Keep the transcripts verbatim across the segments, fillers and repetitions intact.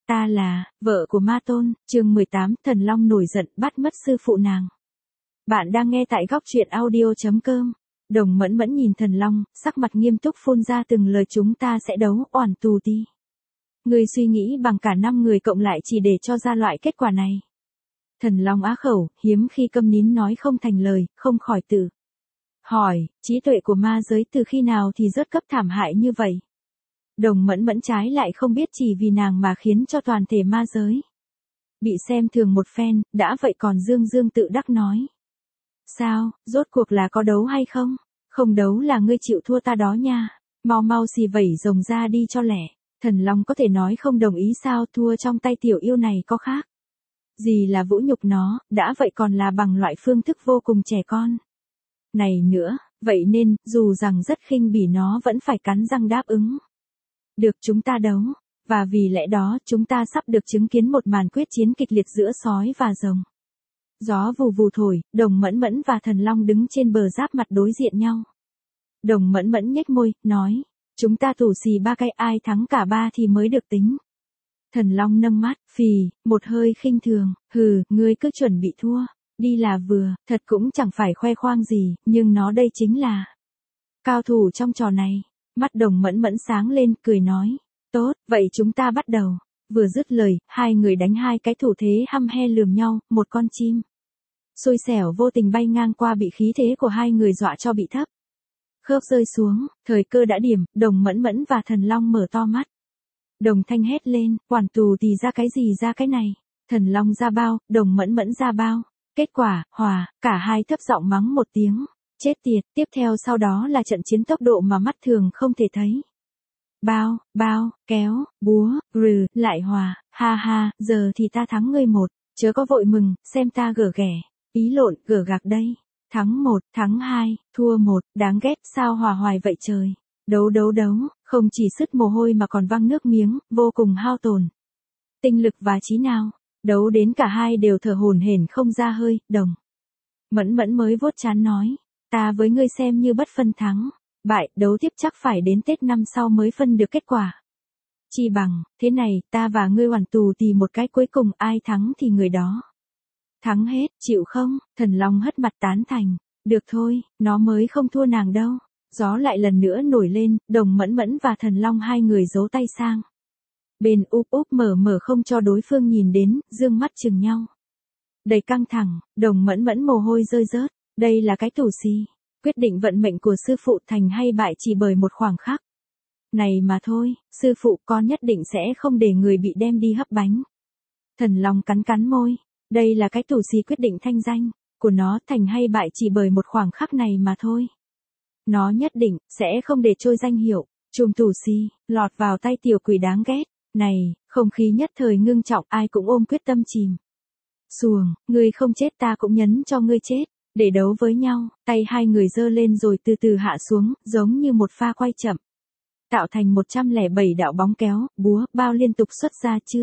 Ta là, vợ của Ma Tôn, chương mười tám, Thần Long nổi giận bắt mất sư phụ nàng. Bạn đang nghe tại góc truyện audio.com. Đồng Mẫn Mẫn nhìn Thần Long, sắc mặt nghiêm túc phun ra từng lời chúng ta sẽ đấu, oản tù ti. Người suy nghĩ bằng cả năm người cộng lại chỉ để cho ra loại kết quả này. Thần Long á khẩu, hiếm khi câm nín nói không thành lời, không khỏi tự hỏi, trí tuệ của ma giới từ khi nào thì rớt cấp thảm hại như vậy. Đồng Mẫn Mẫn trái lại không biết chỉ vì nàng mà khiến cho toàn thể ma giới bị xem thường một phen, đã vậy còn dương dương tự đắc nói. Sao, rốt cuộc là có đấu hay không? Không đấu là ngươi chịu thua ta đó nha. Mau mau xì vẩy rồng ra đi cho lẻ. Thần Long có thể nói không đồng ý sao, thua trong tay tiểu yêu này có khác gì là vũ nhục nó, đã vậy còn là bằng loại phương thức vô cùng trẻ con này nữa, vậy nên, dù rằng rất khinh bỉ nó vẫn phải cắn răng đáp ứng. Được, chúng ta đấu, và vì lẽ đó chúng ta sắp được chứng kiến một màn quyết chiến kịch liệt giữa sói và rồng. Gió vù vù thổi, Đồng Mẫn Mẫn và Thần Long đứng trên bờ giáp mặt đối diện nhau. Đồng Mẫn Mẫn nhếch môi, nói, chúng ta tù xì ba cái, ai thắng cả ba thì mới được tính. Thần Long nâng mắt, phì, một hơi khinh thường, hừ, ngươi cứ chuẩn bị thua, đi là vừa, thật cũng chẳng phải khoe khoang gì, nhưng nó đây chính là cao thủ trong trò này. Mắt Đồng Mẫn Mẫn sáng lên, cười nói, tốt, vậy chúng ta bắt đầu. Vừa dứt lời, hai người đánh hai cái thủ thế hăm he lườm nhau, một con chim xui xẻo vô tình bay ngang qua bị khí thế của hai người dọa cho bị thấp khớp rơi xuống, thời cơ đã điểm, Đồng Mẫn Mẫn và Thần Long mở to mắt. Đồng Thanh hét lên, quản tù thì ra cái gì ra cái này, Thần Long ra bao, Đồng Mẫn Mẫn ra bao, kết quả, hòa, cả hai thấp giọng mắng một tiếng. Chết tiệt, tiếp theo sau đó là trận chiến tốc độ mà mắt thường không thể thấy. Bao, bao, kéo, búa, rừ, lại hòa, ha ha, giờ thì ta thắng ngươi một, chớ có vội mừng, xem ta gở ghẻ, ý lộn, gở gạc đây. Thắng một, thắng hai, thua một, đáng ghét, sao hòa hoài vậy trời. Đấu đấu đấu, không chỉ sứt mồ hôi mà còn văng nước miếng, vô cùng hao tổn tinh lực và trí não. Đấu đến cả hai đều thở hổn hển không ra hơi, Đồng Mẫn Mẫn mới vuốt trán nói. Ta với ngươi xem như bất phân thắng bại, đấu tiếp chắc phải đến Tết năm sau mới phân được kết quả. Chi bằng, thế này, ta và ngươi hoàn tù thì một cái cuối cùng ai thắng thì người đó thắng hết, chịu không? Thần Long hất mặt tán thành. Được thôi, nó mới không thua nàng đâu. Gió lại lần nữa nổi lên, Đồng Mẫn Mẫn và Thần Long hai người giấu tay sang bên, úp úp mở mở không cho đối phương nhìn đến, dương mắt chừng nhau. Đầy căng thẳng, Đồng Mẫn Mẫn mồ hôi rơi rớt. Đây là cái tù xì, quyết định vận mệnh của sư phụ thành hay bại chỉ bởi một khoảng khắc này mà thôi, sư phụ con nhất định sẽ không để người bị đem đi hấp bánh. Thần Long cắn cắn môi, đây là cái tù xì quyết định thanh danh của nó thành hay bại chỉ bởi một khoảng khắc này mà thôi. Nó nhất định sẽ không để trôi danh hiệu trùm tù xì lọt vào tay tiểu quỷ đáng ghét này. Không khí nhất thời ngưng trọng, ai cũng ôm quyết tâm chìm xuồng, ngươi không chết ta cũng nhấn cho ngươi chết. Để đấu với nhau, tay hai người giơ lên rồi từ từ hạ xuống, giống như một pha quay chậm. Tạo thành một trăm lẻ bảy đạo bóng kéo, búa, bao liên tục xuất ra chưa.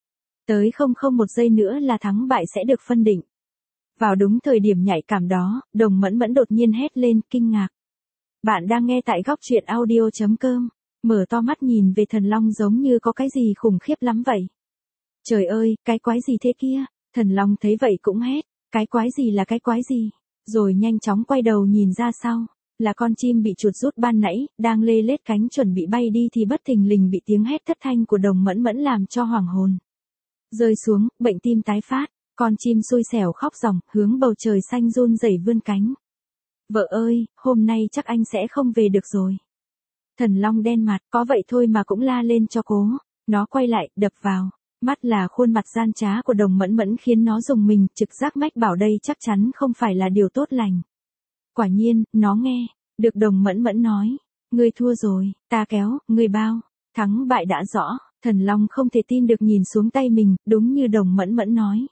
Tới không không một giây nữa là thắng bại sẽ được phân định. Vào đúng thời điểm nhạy cảm đó, Đồng Mẫn Mẫn đột nhiên hét lên, kinh ngạc. Bạn đang nghe tại góc truyện audio.com, mở to mắt nhìn về Thần Long giống như có cái gì khủng khiếp lắm vậy. Trời ơi, cái quái gì thế kia? Thần Long thấy vậy cũng hét. Cái quái gì là cái quái gì? Rồi nhanh chóng quay đầu nhìn ra sau, là con chim bị chuột rút ban nãy, đang lê lết cánh chuẩn bị bay đi thì bất thình lình bị tiếng hét thất thanh của Đồng Mẫn Mẫn làm cho hoảng hồn. Rơi xuống, bệnh tim tái phát, con chim xui xẻo khóc ròng, hướng bầu trời xanh run rẩy vươn cánh. Vợ ơi, hôm nay chắc anh sẽ không về được rồi. Thần Long đen mặt, có vậy thôi mà cũng la lên cho cố. Nó quay lại, đập vào mắt là khuôn mặt gian trá của Đồng Mẫn Mẫn khiến nó rùng mình, trực giác mách bảo đây chắc chắn không phải là điều tốt lành. Quả nhiên, nó nghe được Đồng Mẫn Mẫn nói, ngươi thua rồi, ta kéo, ngươi bao, thắng bại đã rõ. Thần Long không thể tin được nhìn xuống tay mình, đúng như Đồng Mẫn Mẫn nói.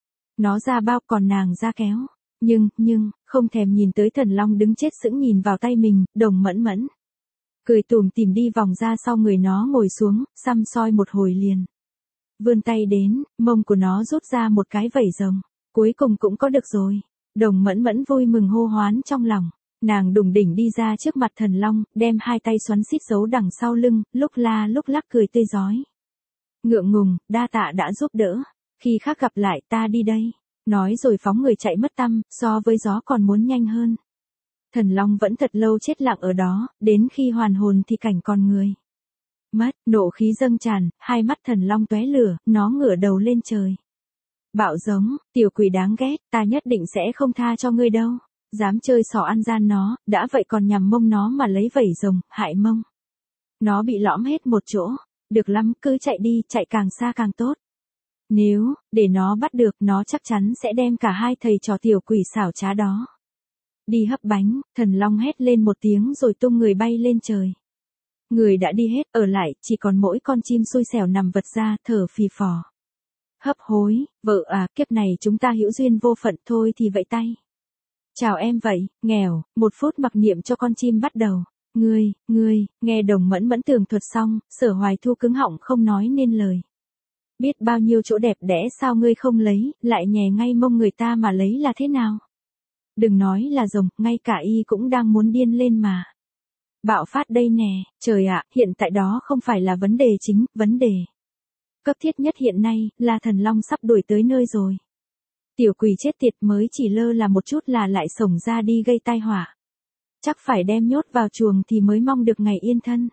Nó ra bao còn nàng ra kéo, nhưng, nhưng, không thèm nhìn tới Thần Long đứng chết sững nhìn vào tay mình, Đồng Mẫn Mẫn cười tủm tỉm đi vòng ra sau người nó ngồi xuống, săm soi một hồi liền. Vươn tay đến, mông của nó rút ra một cái vẩy rồng. Cuối cùng cũng có được rồi. Đồng Mẫn Mẫn vui mừng hô hoán trong lòng. Nàng đùng đỉnh đi ra trước mặt Thần Long, đem hai tay xoắn xít giấu đằng sau lưng, lúc la lúc lắc cười tươi rói. Ngượng ngùng, đa tạ đã giúp đỡ. Khi khác gặp lại ta đi đây. Nói rồi phóng người chạy mất tăm, so với gió còn muốn nhanh hơn. Thần Long vẫn thật lâu chết lặng ở đó, đến khi hoàn hồn thì cảnh còn người. Mất, nộ khí dâng tràn, hai mắt Thần Long tóe lửa, nó ngửa đầu lên trời. Bạo giống, tiểu quỷ đáng ghét, ta nhất định sẽ không tha cho ngươi đâu. Dám chơi xỏ ăn gian nó, đã vậy còn nhằm mông nó mà lấy vẩy rồng, hại mông. Nó bị lõm hết một chỗ. Được lắm, cứ chạy đi, chạy càng xa càng tốt. Nếu, để nó bắt được, nó chắc chắn sẽ đem cả hai thầy trò tiểu quỷ xảo trá đó. Đi hấp bánh, Thần Long hét lên một tiếng rồi tung người bay lên trời. Người đã đi hết, ở lại, chỉ còn mỗi con chim xui xẻo nằm vật ra, thở phì phò. Hấp hối, vợ à, kiếp này chúng ta hữu duyên vô phận thôi thì vậy tay. Chào em vậy, nghèo, một phút mặc niệm cho con chim bắt đầu. Ngươi, ngươi, nghe Đồng Mẫn Mẫn tường thuật xong, Sở Hoài Thu cứng họng không nói nên lời. Biết bao nhiêu chỗ đẹp đẽ sao ngươi không lấy, lại nhè ngay mông người ta mà lấy là thế nào? Đừng nói là rồng, ngay cả y cũng đang muốn điên lên mà. Bạo phát đây nè, trời ạ, hiện tại đó không phải là vấn đề chính, vấn đề cấp thiết nhất hiện nay, là Thần Long sắp đuổi tới nơi rồi. Tiểu quỷ chết tiệt mới chỉ lơ là một chút là lại xổng ra đi gây tai họa. Chắc phải đem nhốt vào chuồng thì mới mong được ngày yên thân.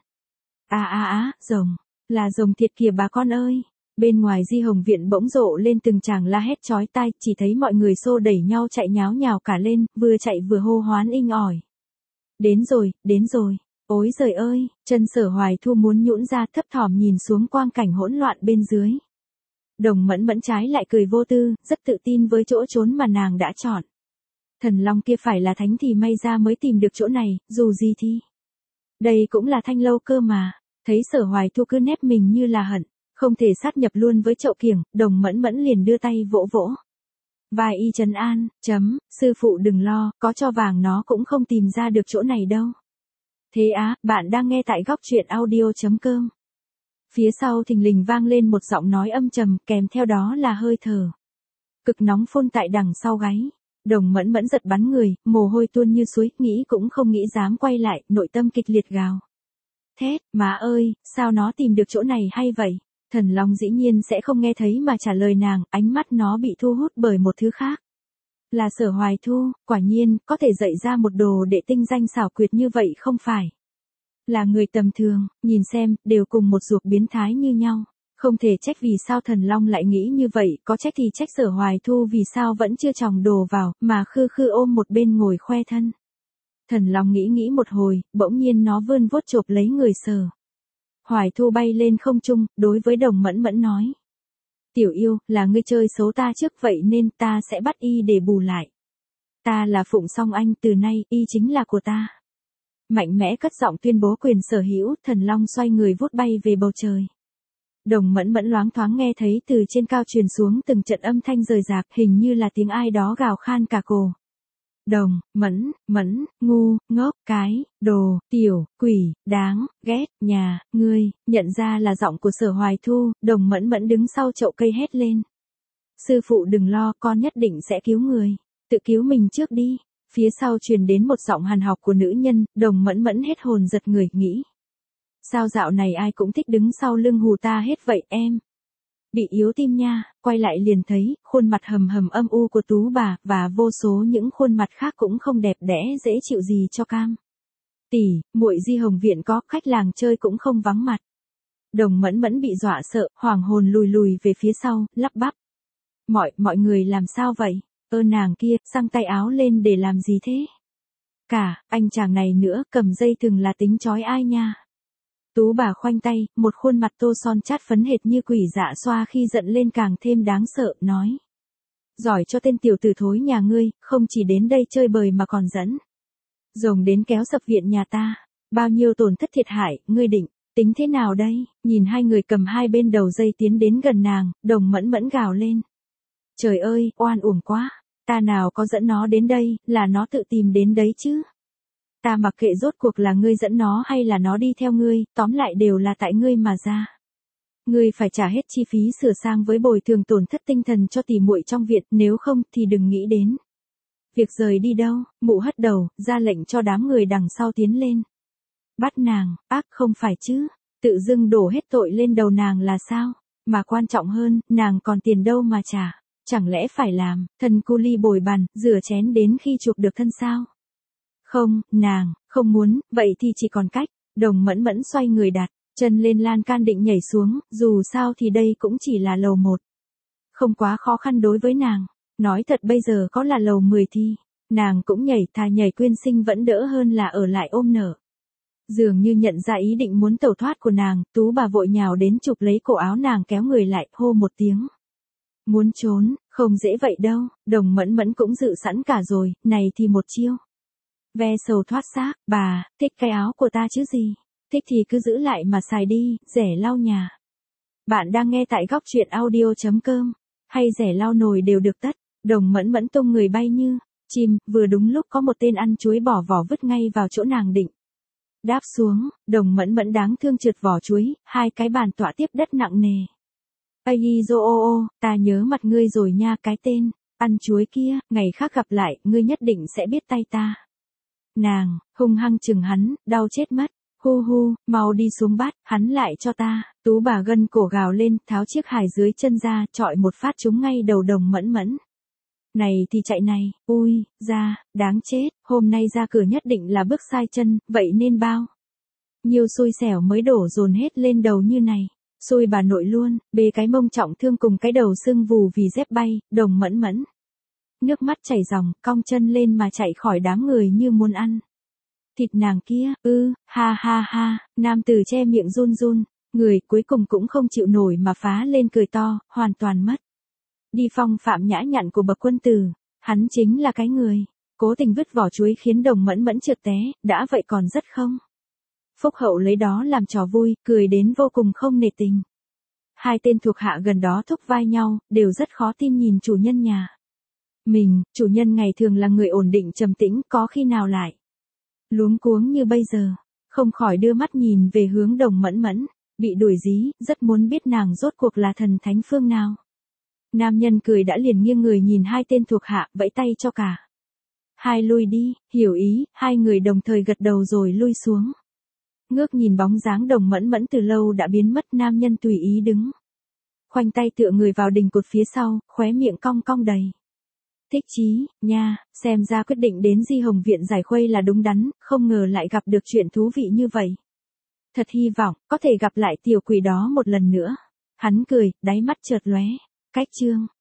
À à à, rồng, là rồng thiệt kìa bà con ơi. Bên ngoài Di Hồng Viện bỗng rộ lên từng tràng la hét chói tai, chỉ thấy mọi người xô đẩy nhau chạy nháo nhào cả lên, vừa chạy vừa hô hoán inh ỏi. Đến rồi, đến rồi, ối giời ơi, chân Sở Hoài Thu muốn nhũn ra thấp thỏm nhìn xuống quang cảnh hỗn loạn bên dưới. Đồng Mẫn Mẫn trái lại cười vô tư, rất tự tin với chỗ trốn mà nàng đã chọn. Thần Long kia phải là thánh thì may ra mới tìm được chỗ này, dù gì thì. Đây cũng là Thanh Lâu cơ mà, thấy Sở Hoài Thu cứ nép mình như là hận, không thể sát nhập luôn với Chậu Kiểng, Đồng Mẫn Mẫn liền đưa tay vỗ vỗ. Vai y trấn an, chấm, sư phụ đừng lo, có cho vàng nó cũng không tìm ra được chỗ này đâu. Thế á, bạn đang nghe tại góc truyện audio chấm com. Phía sau thình lình vang lên một giọng nói âm trầm, kèm theo đó là hơi thở cực nóng phun tại đằng sau gáy. Đồng Mẫn Mẫn giật bắn người, mồ hôi tuôn như suối, nghĩ cũng không nghĩ dám quay lại, nội tâm kịch liệt gào thét, má ơi, sao nó tìm được chỗ này hay vậy? Thần Long dĩ nhiên sẽ không nghe thấy mà trả lời nàng, ánh mắt nó bị thu hút bởi một thứ khác. Là Sở Hoài Thu, quả nhiên, có thể dạy ra một đồ đệ tinh danh xảo quyệt như vậy không phải là người tầm thường, nhìn xem, đều cùng một ruột biến thái như nhau. Không thể trách vì sao Thần Long lại nghĩ như vậy, có trách thì trách Sở Hoài Thu vì sao vẫn chưa chòng đồ vào, mà khư khư ôm một bên ngồi khoe thân. Thần Long nghĩ nghĩ một hồi, bỗng nhiên nó vươn vuốt chộp lấy người Sở Hoài Thu bay lên không trung, đối với Đồng Mẫn Mẫn nói. Tiểu yêu, là ngươi chơi xấu ta trước vậy nên ta sẽ bắt y để bù lại. Ta là Phụng Song Anh, từ nay, y chính là của ta. Mạnh mẽ cất giọng tuyên bố quyền sở hữu, Thần Long xoay người vút bay về bầu trời. Đồng Mẫn Mẫn loáng thoáng nghe thấy từ trên cao truyền xuống từng trận âm thanh rời rạc, hình như là tiếng ai đó gào khan cả cổ. Đồng, Mẫn, Mẫn, ngu, ngốc, cái, đồ, tiểu, quỷ, đáng, ghét, nhà, ngươi, nhận ra là giọng của Sở Hoài Thu, Đồng Mẫn Mẫn đứng sau chậu cây hét lên. Sư phụ đừng lo, con nhất định sẽ cứu người, tự cứu mình trước đi. Phía sau truyền đến một giọng hàn học của nữ nhân, Đồng Mẫn Mẫn hết hồn giật người, nghĩ. Sao dạo này ai cũng thích đứng sau lưng hù ta hết vậy em? Bị yếu tim nha, quay lại liền thấy, khuôn mặt hầm hầm âm u của Tú bà, và vô số những khuôn mặt khác cũng không đẹp đẽ dễ chịu gì cho cam. Tỷ, muội Di Hồng Viện có, khách làng chơi cũng không vắng mặt. Đồng Mẫn Mẫn bị dọa sợ, hoàng hồn lùi lùi về phía sau, lắp bắp. Mọi, mọi người làm sao vậy? Ơ nàng kia, xăng tay áo lên để làm gì thế? Cả, anh chàng này nữa, cầm dây thừng là tính chói ai nha? Tú bà khoanh tay, một khuôn mặt tô son chát phấn hệt như quỷ dạ xoa khi giận lên càng thêm đáng sợ, nói. Giỏi cho tên tiểu tử thối nhà ngươi, không chỉ đến đây chơi bời mà còn dẫn rồng đến kéo sập viện nhà ta. Bao nhiêu tổn thất thiệt hại, ngươi định, tính thế nào đây? Nhìn hai người cầm hai bên đầu dây tiến đến gần nàng, Đồng Mẫn Mẫn gào lên. Trời ơi, oan uổng quá, ta nào có dẫn nó đến đây, là nó tự tìm đến đấy chứ. Ta mặc kệ rốt cuộc là ngươi dẫn nó hay là nó đi theo ngươi, tóm lại đều là tại ngươi mà ra. Ngươi phải trả hết chi phí sửa sang với bồi thường tổn thất tinh thần cho tỷ muội trong viện, nếu không thì đừng nghĩ đến việc rời đi đâu. Mụ hất đầu, ra lệnh cho đám người đằng sau tiến lên. Bắt nàng, ác không phải chứ, tự dưng đổ hết tội lên đầu nàng là sao? Mà quan trọng hơn, nàng còn tiền đâu mà trả. Chẳng lẽ phải làm, thân cu ly bồi bàn, rửa chén đến khi chuộc được thân sao? Không, nàng, không muốn, vậy thì chỉ còn cách. Đồng Mẫn Mẫn xoay người đặt chân lên lan can định nhảy xuống, dù sao thì đây cũng chỉ là lầu một. Không quá khó khăn đối với nàng. Nói thật bây giờ có là lầu mười thì, nàng cũng nhảy, thà nhảy quyên sinh vẫn đỡ hơn là ở lại ôm nở. Dường như nhận ra ý định muốn tẩu thoát của nàng, Tú bà vội nhào đến chụp lấy cổ áo nàng kéo người lại, hô một tiếng. Muốn trốn, không dễ vậy đâu, Đồng Mẫn Mẫn cũng dự sẵn cả rồi, này thì một chiêu. Ve sầu thoát xác, bà, thích cái áo của ta chứ gì, thích thì cứ giữ lại mà xài đi, rẻ lau nhà. Bạn đang nghe tại góc truyện audio.com, hay rẻ lau nồi đều được tất. Đồng Mẫn Mẫn tung người bay như chim, vừa đúng lúc có một tên ăn chuối bỏ vỏ vứt ngay vào chỗ nàng định đáp xuống. Đồng Mẫn Mẫn đáng thương trượt vỏ chuối, hai cái bàn tọa tiếp đất nặng nề. Ây dô ô ô, ta nhớ mặt ngươi rồi nha, cái tên ăn chuối kia, ngày khác gặp lại, ngươi nhất định sẽ biết tay ta. Nàng hung hăng chừng hắn, đau chết mất. Hu hu, mau đi xuống bát, hắn lại cho ta. Tú bà gân cổ gào lên, tháo chiếc hài dưới chân ra, chọi một phát trúng ngay đầu Đồng Mẫn Mẫn. Này thì chạy này, ui, ra, đáng chết, hôm nay ra cửa nhất định là bước sai chân, vậy nên bao nhiều xui xẻo mới đổ dồn hết lên đầu như này. Xui bà nội luôn, bê cái mông trọng thương cùng cái đầu sưng vù vì dép bay, Đồng Mẫn Mẫn nước mắt chảy ròng, cong chân lên mà chạy khỏi đám người như muốn ăn thịt nàng kia. Ư, ha ha ha, nam tử che miệng run run, người cuối cùng cũng không chịu nổi mà phá lên cười to, hoàn toàn mất đi phong phạm nhã nhặn của bậc quân tử. Hắn chính là cái người cố tình vứt vỏ chuối khiến Đồng Mẫn Mẫn trượt té, đã vậy còn rất không phúc hậu lấy đó làm trò vui, cười đến vô cùng không nể tình. Hai tên thuộc hạ gần đó thúc vai nhau, đều rất khó tin nhìn chủ nhân nhà mình. Chủ nhân ngày thường là người ổn định trầm tĩnh, có khi nào lại luống cuống như bây giờ. Không khỏi đưa mắt nhìn về hướng Đồng Mẫn Mẫn, bị đuổi dí, rất muốn biết nàng rốt cuộc là thần thánh phương nào. Nam nhân cười đã liền nghiêng người nhìn hai tên thuộc hạ, vẫy tay cho cả hai lui đi. Hiểu ý, hai người đồng thời gật đầu rồi lui xuống. Ngước nhìn bóng dáng Đồng Mẫn Mẫn từ lâu đã biến mất, nam nhân tùy ý đứng khoanh tay tựa người vào đình cột phía sau, khóe miệng cong cong đầy thích chí nha. Xem ra quyết định đến Di Hồng Viện giải khuây là đúng đắn, không ngờ lại gặp được chuyện thú vị như vậy. Thật hy vọng có thể gặp lại tiểu quỷ đó một lần nữa. Hắn cười, đáy mắt chợt lóe cách chương.